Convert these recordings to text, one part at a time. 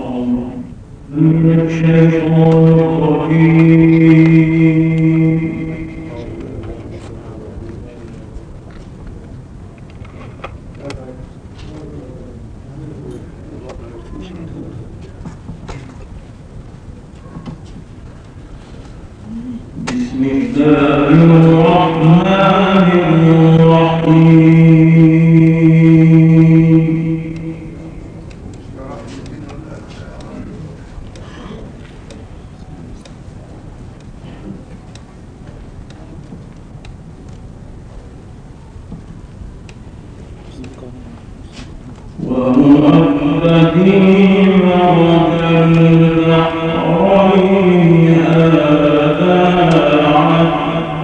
من الشيطان الرجيم. بسم الله الرحمن الرحيم. وهو الذي مرج البحرين هذا عذب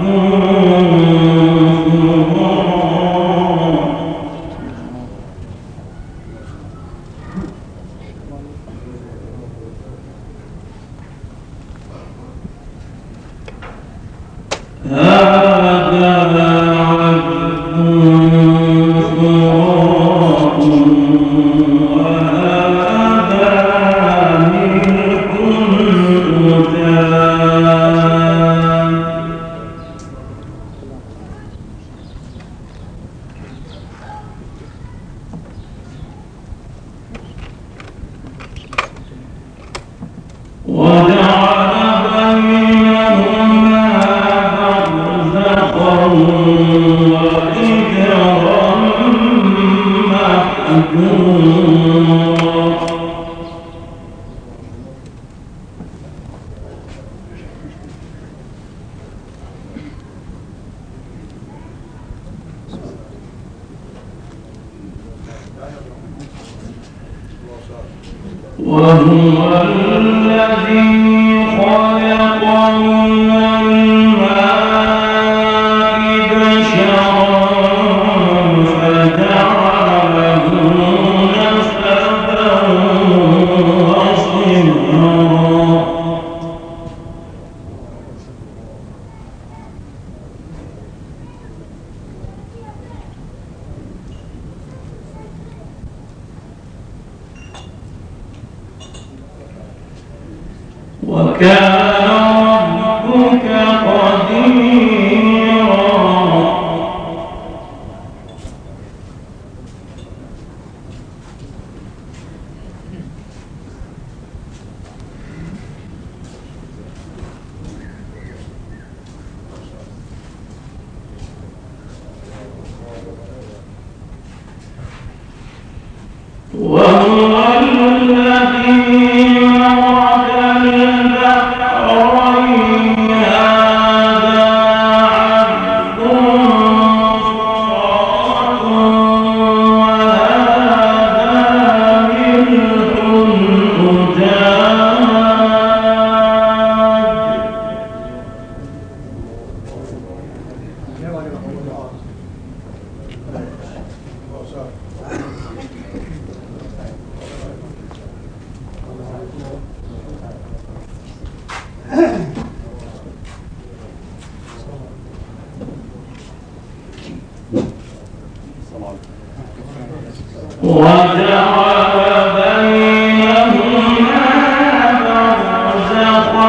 وهو الذي خلق من الماء بشرا فجعله نسبا وصهرا. وكان ربك قديرا. وهو الذي مرج البحرين هذا عذب فرات وهذا ملح أجاج. وجعل بينهما برزخا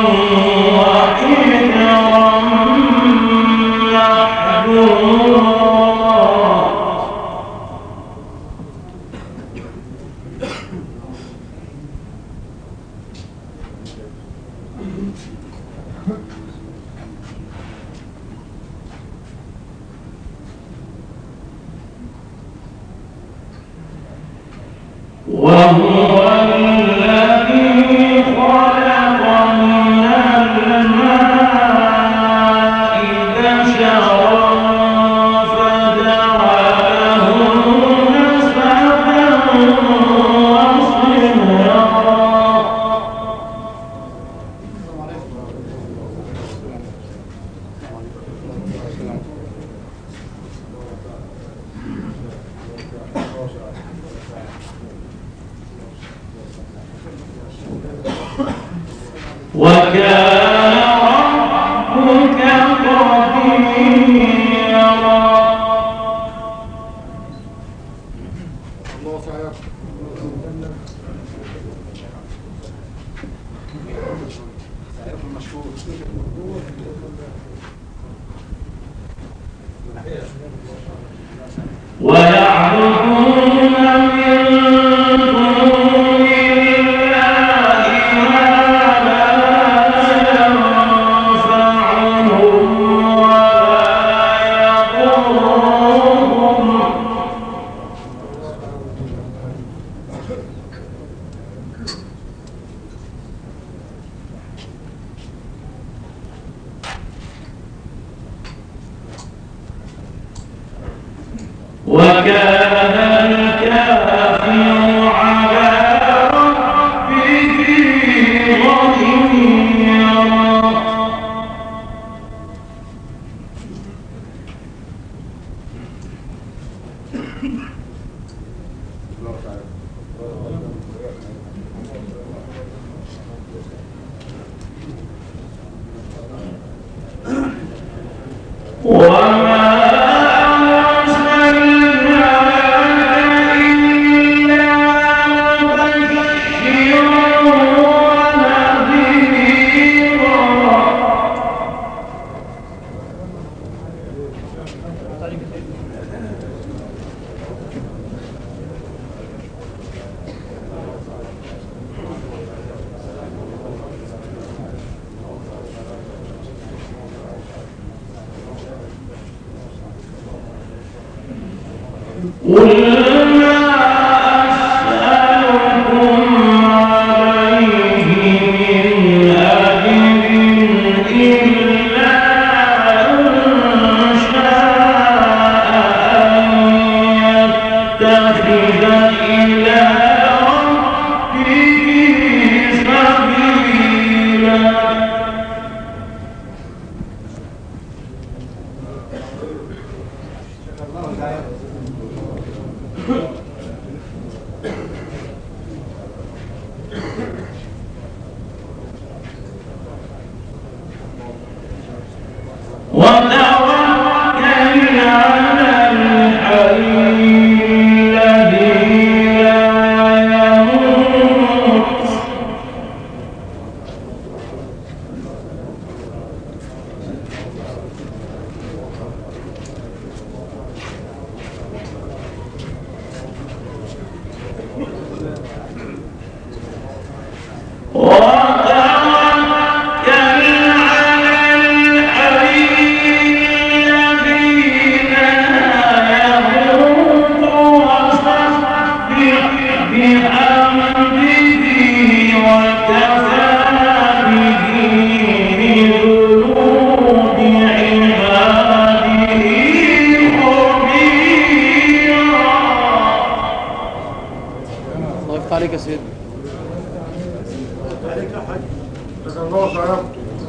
وحجرا محجورا. وهو الذي خلق من الماء بشرا فجعله نسبا وصهرا. وكان ربك قديرا. عليك يا سيدي. عليك يا حاج. جزاك الله خيرا.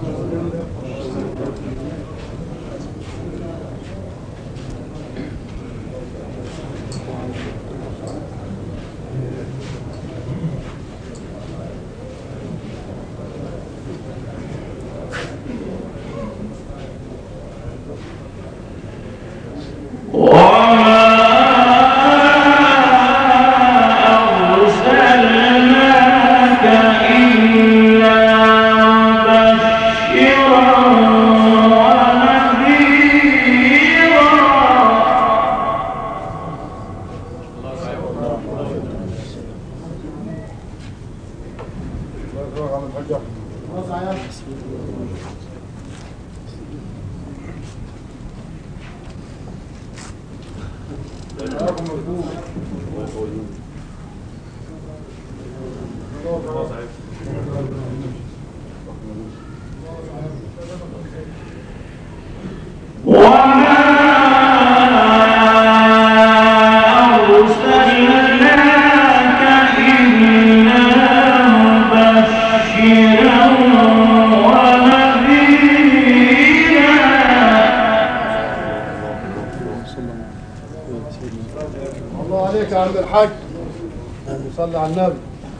الله عليك يا عم الحاج. صلي على النبي.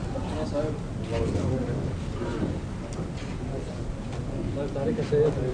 الله يفتح عليك يا سيدنا.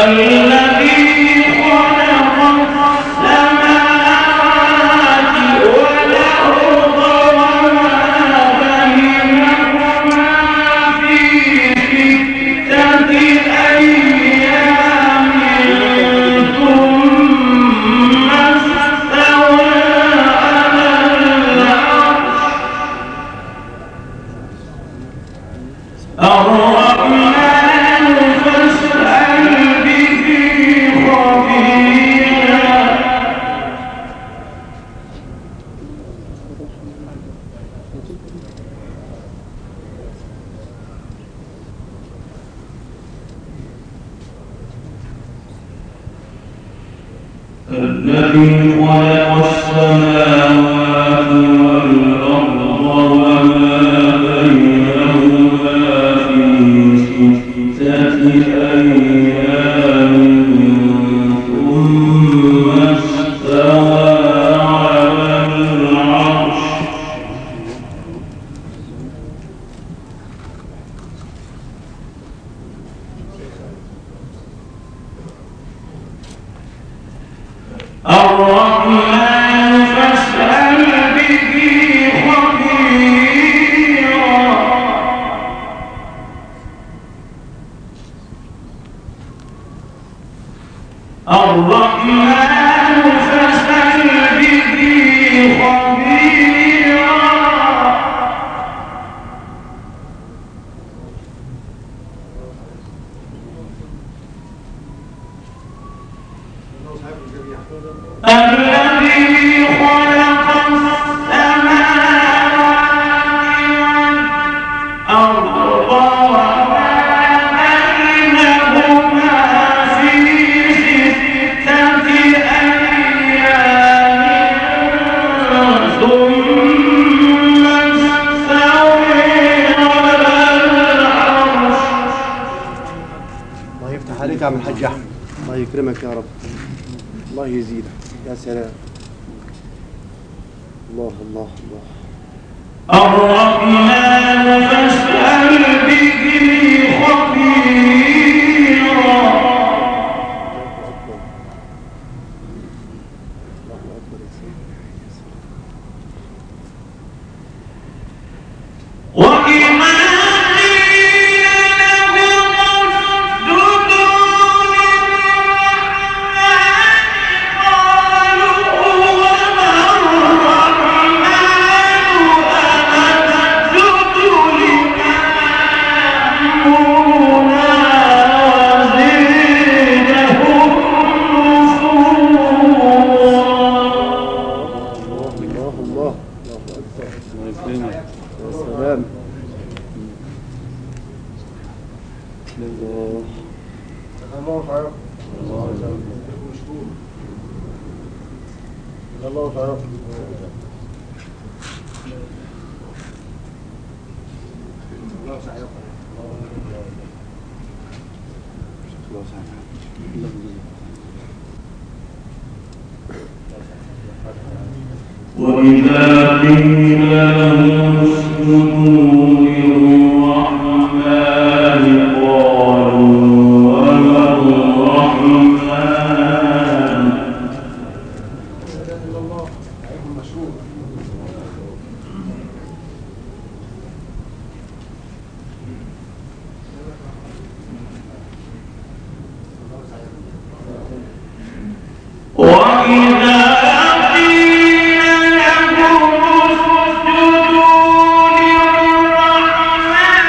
الذي خلق السماوات والأرض وما بينهما في ستة أيام ثم استوى على العرش الرحمن فاسأل به خبيرا الذي خلق السماوات والأرض وما بينهما في ستة أيام ثم استوى على العرش الرحمن فاسأل به خبيرا الرحمن فاسأل به خبيرا الذي خلق السماوات والأرض وما بينهما في ستة أيام ثم استوى على العرش. الله يفتح عليك يا عم الحاج احمد، الله يكرمك يا رب، الله يزيدك. يا سلام، الله الله الله. الرحمن فاسأل به خبيرا وإذا قيل لهم اسجدوا للرحمن قالوا وما الرحمن أنسجد لما تأمرنا وزدهم نفورا. الله الله الله أكبر. الله يكرمك. يا سلام. الله الله خير. الله خير. وإذا قيل لهم اسجدوا للرحمن قالوا وما الرحمن وإذا قيل لهم اسجدوا للرحمن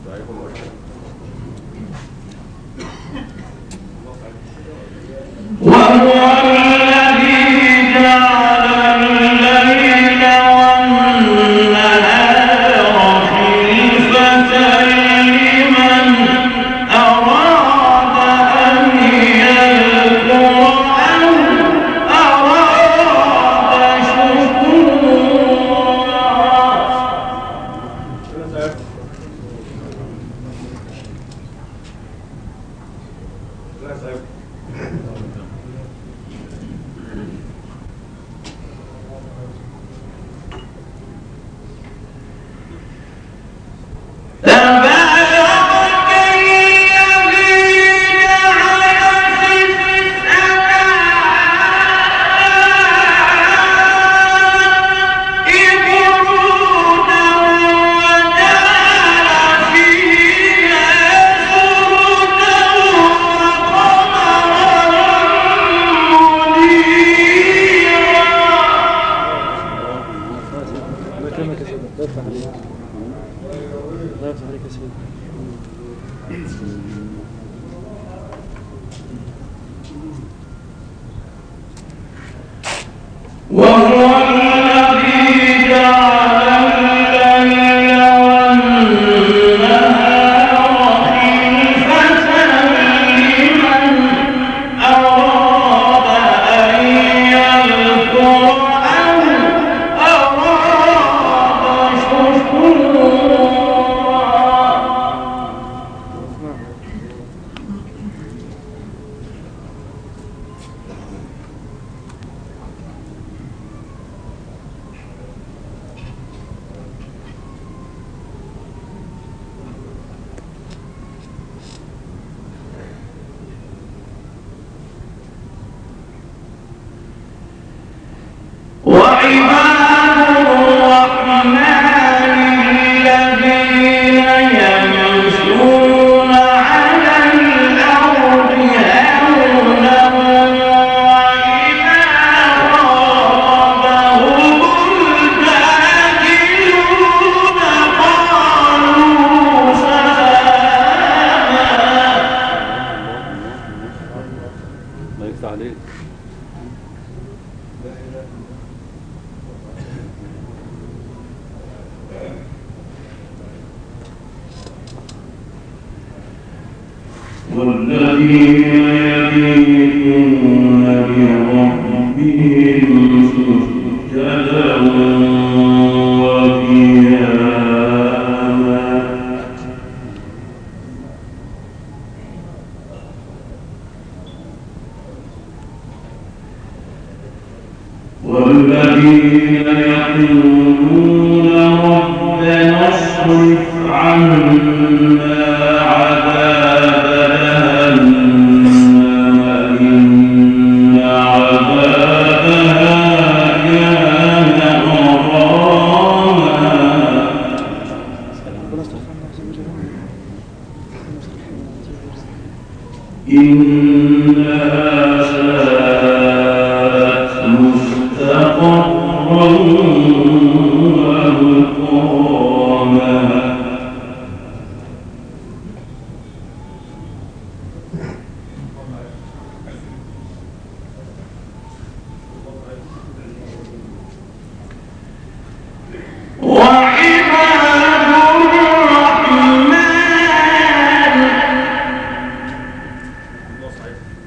والذين يقولون ربنا اصرف عنا عذاب جهنم إن عذابها كان غراما إنها ساءت مستقرا ومقاما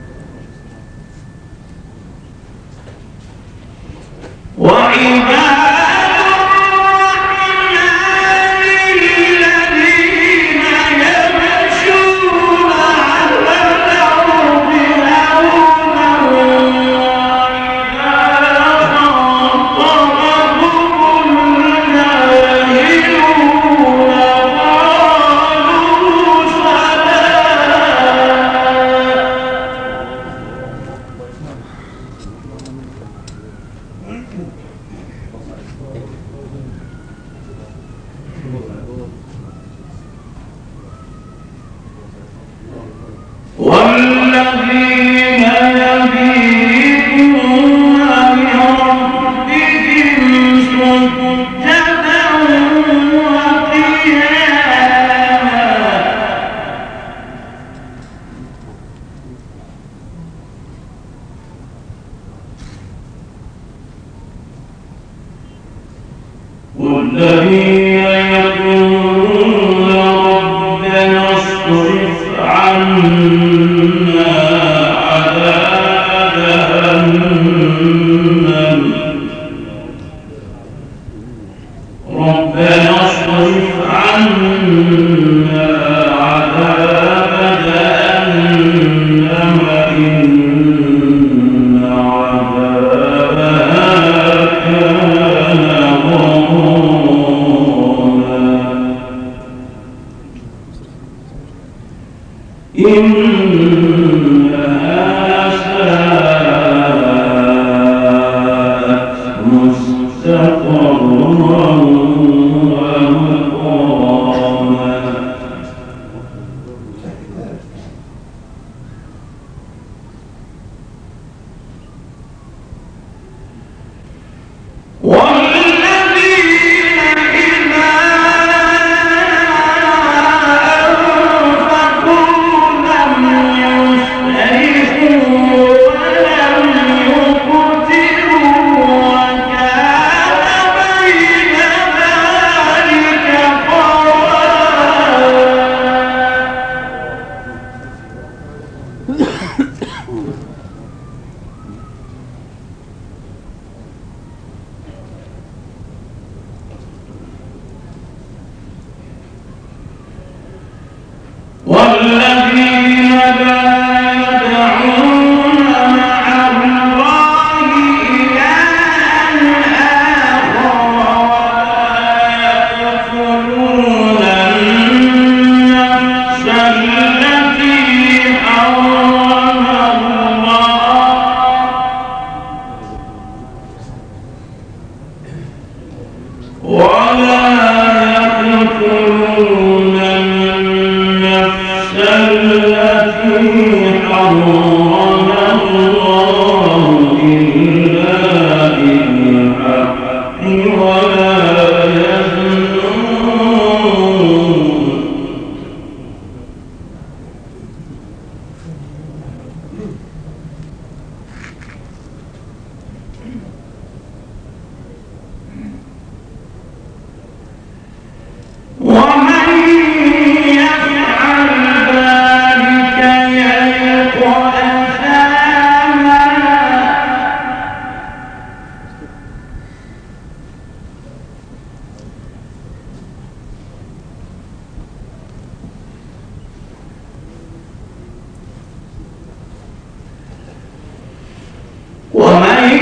وعباد إنها ساءت مستقرا ومقاما والذين لا يدعون مع الله إلها آخر ولا يقتلون النفس التي حرم الله ولا يقتلون النفس التي حرم الله إلا بالحق ولا يزنون ومن يفعل ذلك يلقى أثاما ومن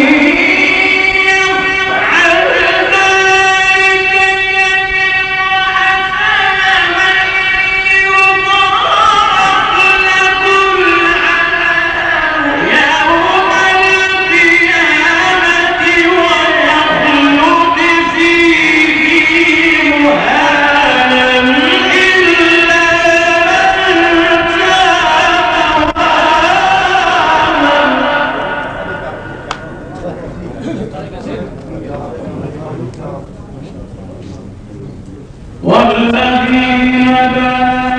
والذين لا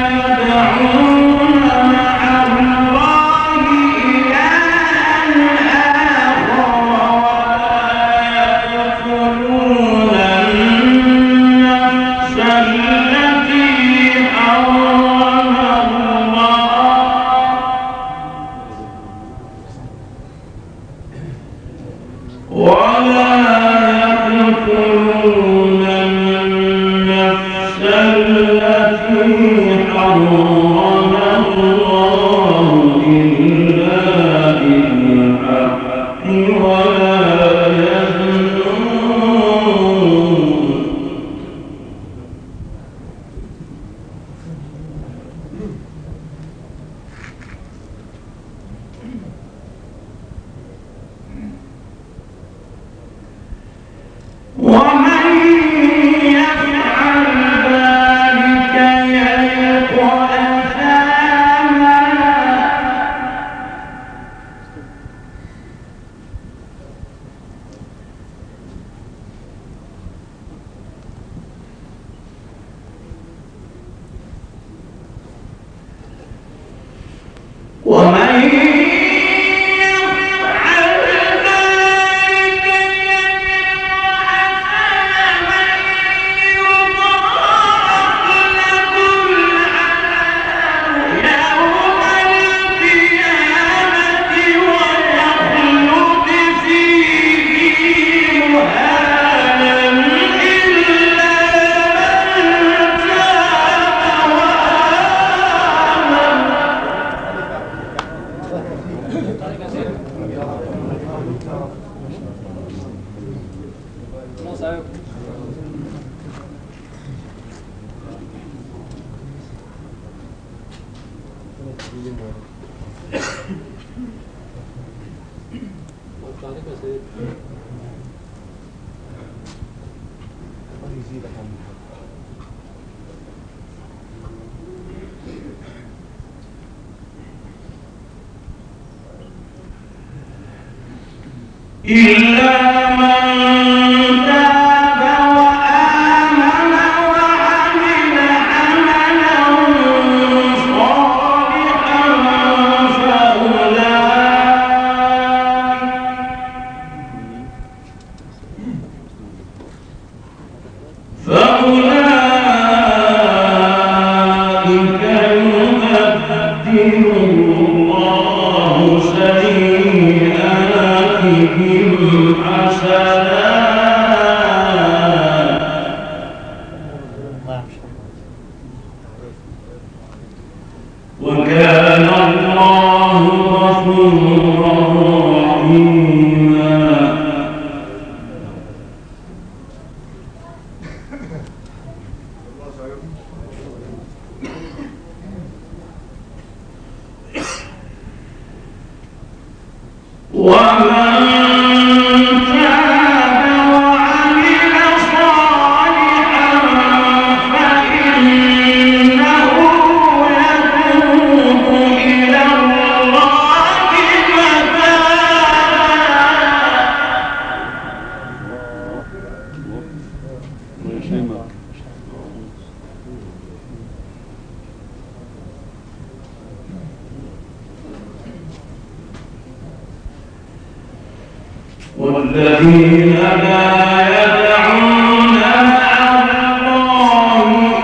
يدعون مع الله إلها آخر ولا يقتلون النفس التي حرم الله ولا يقتلون النفس التي حرم الله إلا بالحق ولا يزنون ومن يفعل ذلك يلقى أثاما ومن إلا من تاب وآمن وعمل عملا صالحا فأولئك يبدل الله سيئاتهم حسنات وكان الله غفورا رحيما. ومن تاب وعمل صالحا فإنه يتوب إلى الله متابا. والذين لا يدعون مع الله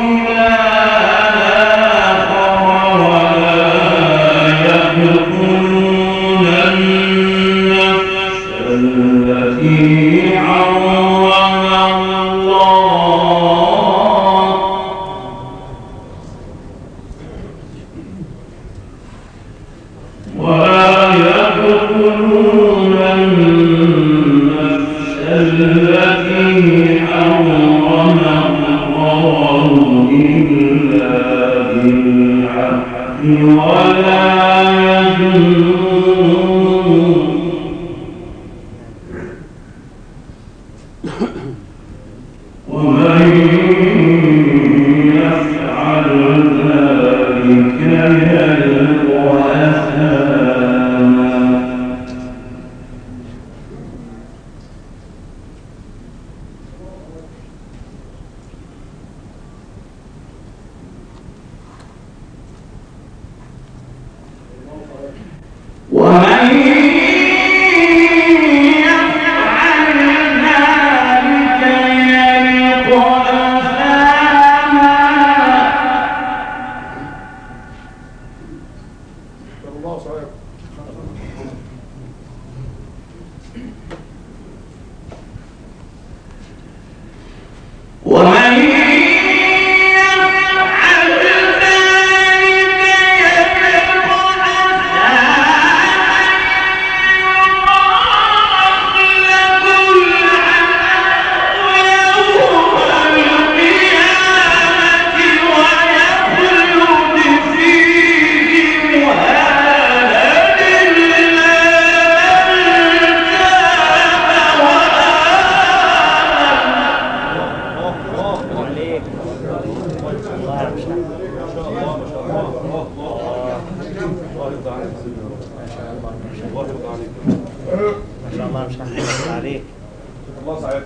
إلها آخر ولا يقتلون النفس التي حرم الله ولا يقتلون النفس التي حرم الله إلا بالحق ولا يزنون ومن يفعل ذلك يلقى أثاما. ومن يفعل ذلك يلقى أثاما. الله صحيح. ومن يفعل ذلك يلقى أثاما يضاعف له العذاب يوم القيامة ويخلد فيه مهانا إلا من تاب ما شاء الله مش هنحكي عليك. الله صحيح.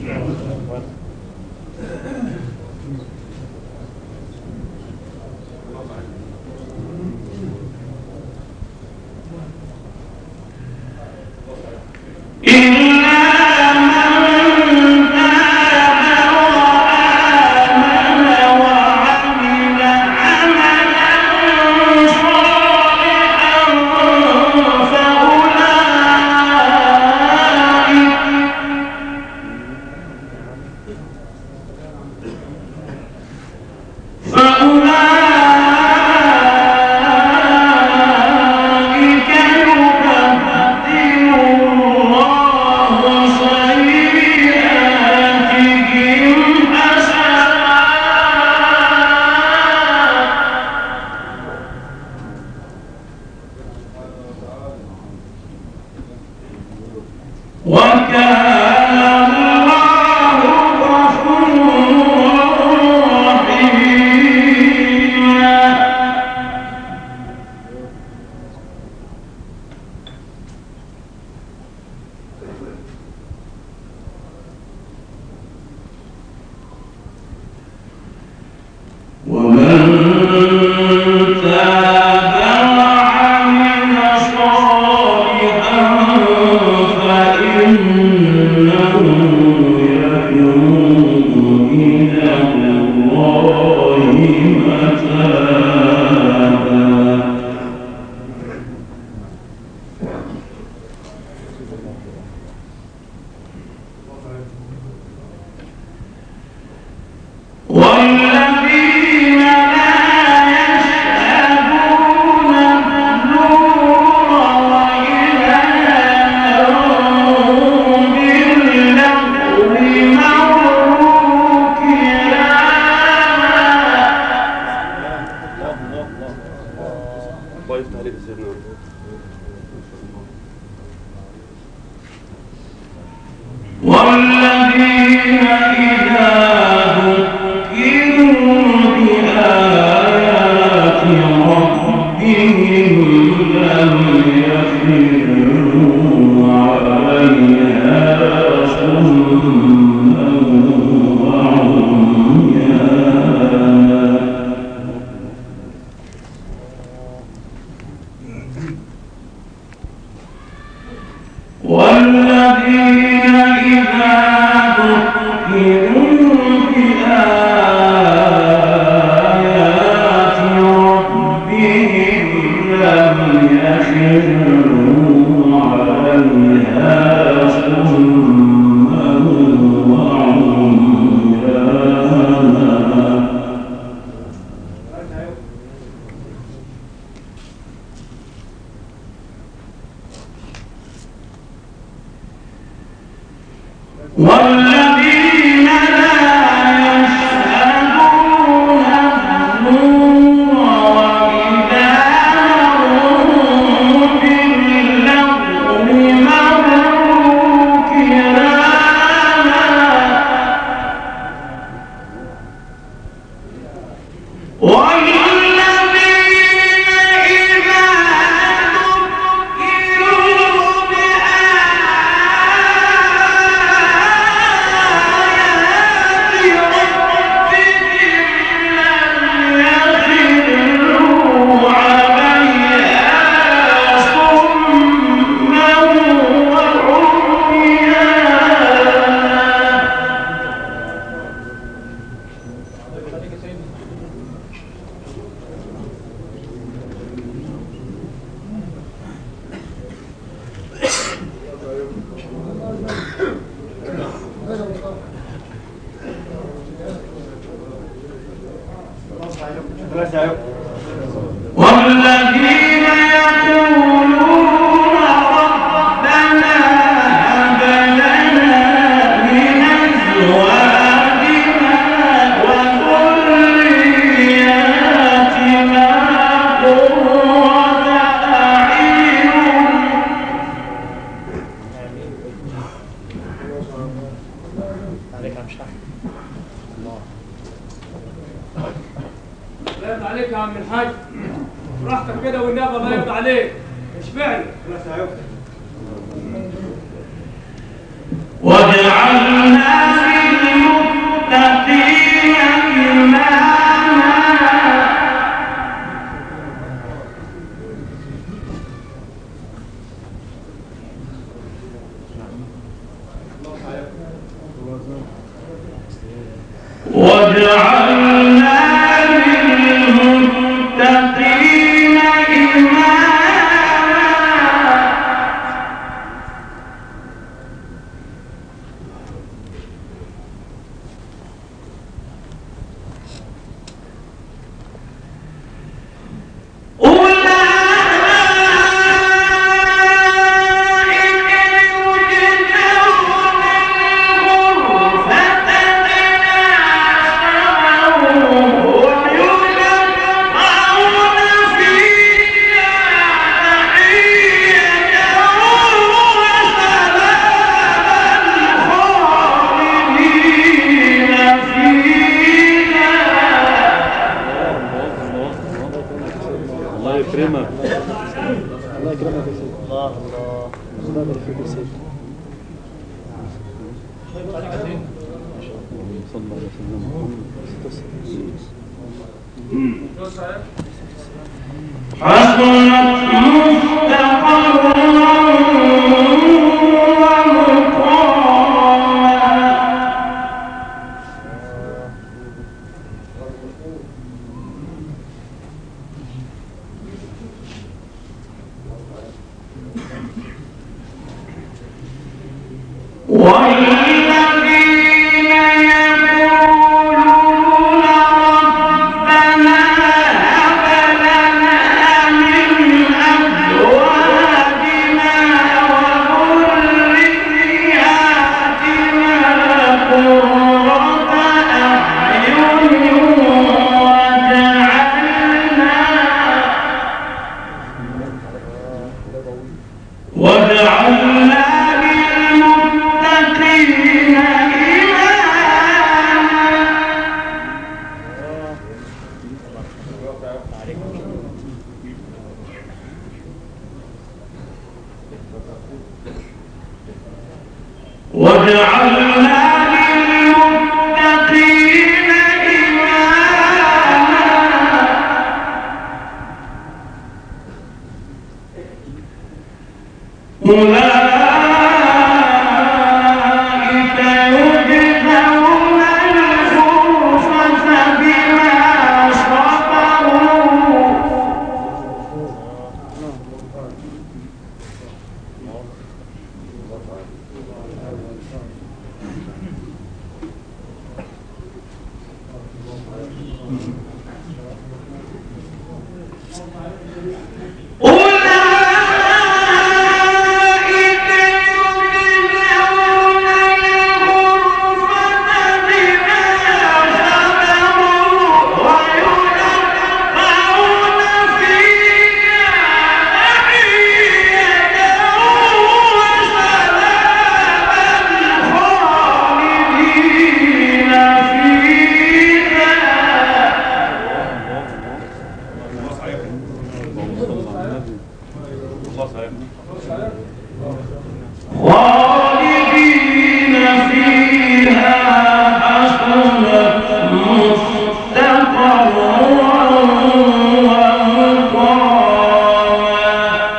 إلا من تاب وآمن وعمل عملا صالحا فأولئك الله يفتح عليك يا سيدنا. والذين إذا ذكروا بآيات ربهم لم يخروا عليها صما وعميانا. والذين إذا ذكروا بآيات ربهم لم يخروا عليها صما وعميانا. والذين لا يشهدون الزور وإذا مروا باللغو مروا كراما. والذين إذا ذكروا والذين يقولون ربنا هب لنا من أزواجنا وذرياتنا قرة أعين. الله يرضى عليك يا عم الحاج، براحتك كده والنبي الله يرضى عليك. اشبعني. وجعلنا للمتقين إماما. وجعلنا للمتقين إماما. الله يكرمك. الله يكرمك يا سيدي. الله الله يبارك فيك يا سيدي. صلى الله عليه وسلم. حسنت مستقرا والذين يقولون ربنا هب لنا من أزواجنا وذرياتنا قرة أعين واجعلنا وجعلنا للمتقين إماما أولئك يجزون الغرفة بما صبروا خالدين فيها حسنت مستقرا ومقاما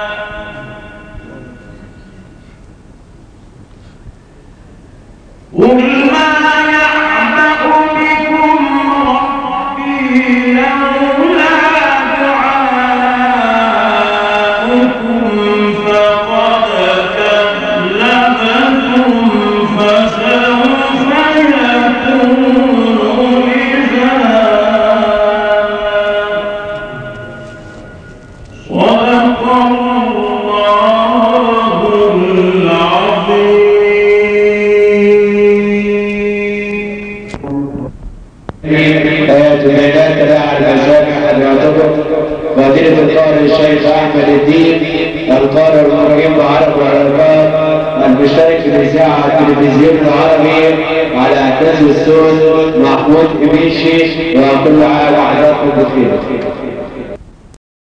قل ما يعبأ بكم ربي لولا دعاؤكم فقد كذبتم فسوف يكون لزاما صدق الله العظيم. تميلات تبع المسامح أن يعتبر فضيلة القارئ الشيخ أحمد الدين القارئ المترجم بعرب وعربات المشترك في الإذاعة التلفزيون العربي على أحداث الصوت محمود إبيشي، وكل عام وحضراتكم بخير.